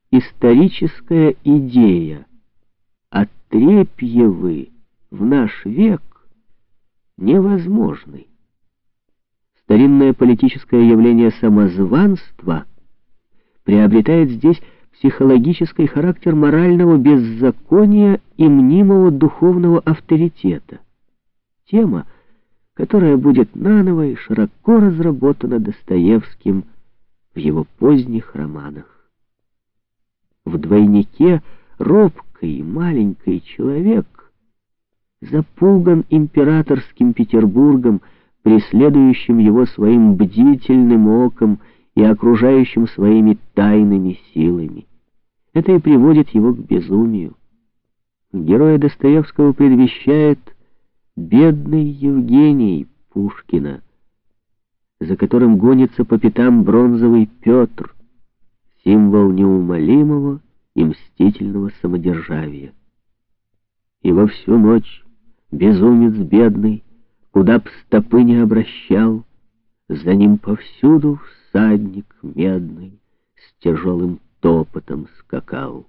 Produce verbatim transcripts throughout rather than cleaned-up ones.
историческая идея Отрепьевы в наш век невозможны. Старинное политическое явление самозванства приобретает здесь психологический характер морального беззакония и мнимого духовного авторитета. Тема, которая будет наново и широко разработана Достоевским в его поздних романах. В «Двойнике» робкий маленький человек запуган императорским Петербургом, преследующим его своим бдительным оком и окружающим своими тайными силами. Это и приводит его к безумию. Героя Достоевского предвещает бедный Евгений Пушкина, за которым гонится по пятам бронзовый Петр, символ неумолимого и мстительного самодержавия. И во всю ночь безумец бедный, куда б стопы не обращал, за ним повсюду всадник медный с тяжелым топотом скакал.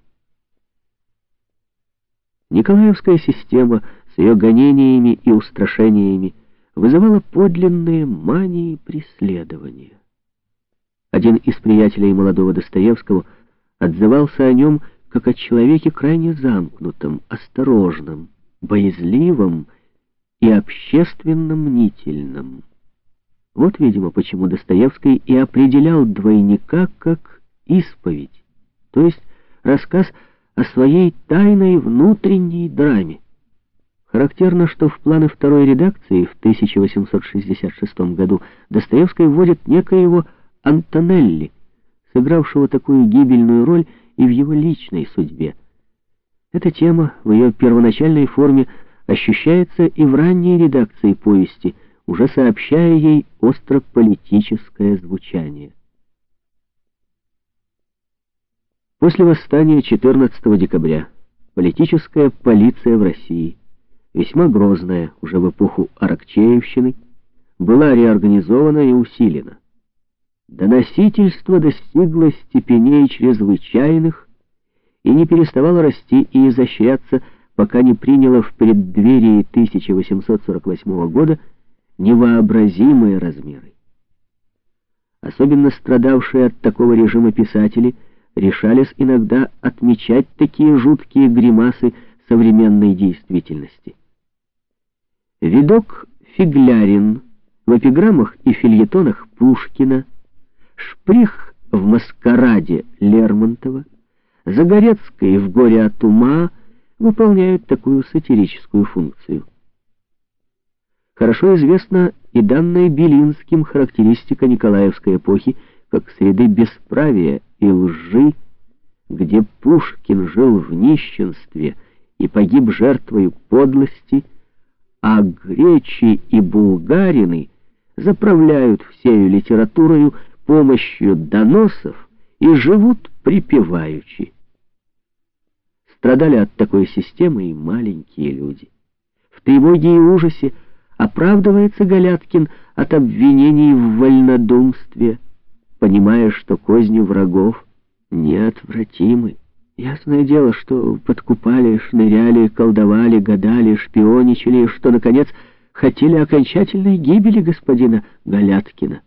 Николаевская система с ее гонениями и устрашениями вызывала подлинные мании преследования. Один из приятелей молодого Достоевского отзывался о нем как о человеке крайне замкнутом, осторожном, боязливом и общественно мнительном. Вот, видимо, почему Достоевский и определял «Двойника» как исповедь, то есть рассказ о своей тайной внутренней драме. Характерно, что в планы второй редакции в тысяча восемьсот шестьдесят шестом году Достоевский вводит некоего Антонелли, сыгравшего такую гибельную роль и в его личной судьбе. Эта тема в ее первоначальной форме ощущается и в ранней редакции повести, уже сообщая ей остро-политическое звучание. После восстания четырнадцатого декабря политическая полиция в России, весьма грозная уже в эпоху Аракчеевщины, была реорганизована и усилена. Доносительство достигло степеней чрезвычайных и не переставало расти и изощряться, пока не приняло в преддверии тысяча восемьсот сорок восьмого года невообразимые размеры. Особенно страдавшие от такого режима писатели решались иногда отмечать такие жуткие гримасы современной действительности. Видок Фиглярин в эпиграммах и фельетонах Пушкина, Шприх в «Маскараде» Лермонтова, Загорецкий в «Горе от ума» выполняют такую сатирическую функцию. Хорошо известна и данная Белинским характеристика Николаевской эпохи как среды бесправия и лжи, где Пушкин жил в нищенстве и погиб жертвою подлости, а гречи и булгарины заправляют всею литературою помощью доносов и живут припеваючи. Страдали от такой системы и маленькие люди. В тревоге и ужасе оправдывается Галяткин от обвинений в вольнодумстве, понимая, что козни врагов неотвратимы. Ясное дело, что подкупали, шныряли, колдовали, гадали, шпионичали, что, наконец, хотели окончательной гибели господина Галяткина.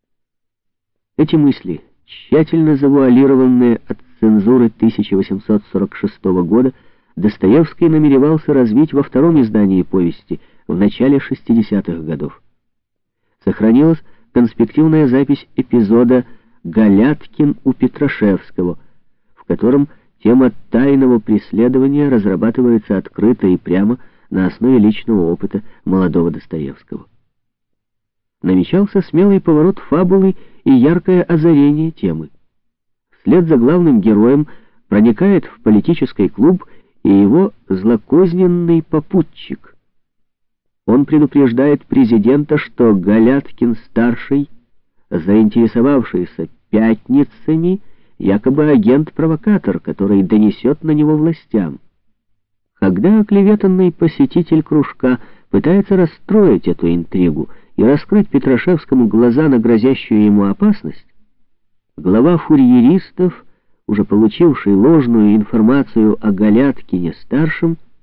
Эти мысли, тщательно завуалированные от цензуры тысяча восемьсот сорок шестого года, Достоевский намеревался развить во втором издании повести в начале шестидесятых годов. Сохранилась конспективная запись эпизода «Галяткин у Петрашевского», в котором тема тайного преследования разрабатывается открыто и прямо на основе личного опыта молодого Достоевского. Намечался смелый поворот фабулы и яркое озарение темы. Вслед за главным героем проникает в политический клуб и его злокозненный попутчик. Он предупреждает президента, что Галяткин-старший, заинтересовавшийся пятницами, якобы агент-провокатор, который донесет на него властям. Когда оклеветанный посетитель кружка пытается расстроить эту интригу и раскрыть Петрашевскому глаза на грозящую ему опасность, глава фурьеристов уже получивший ложную информацию о Галяткине-старшем,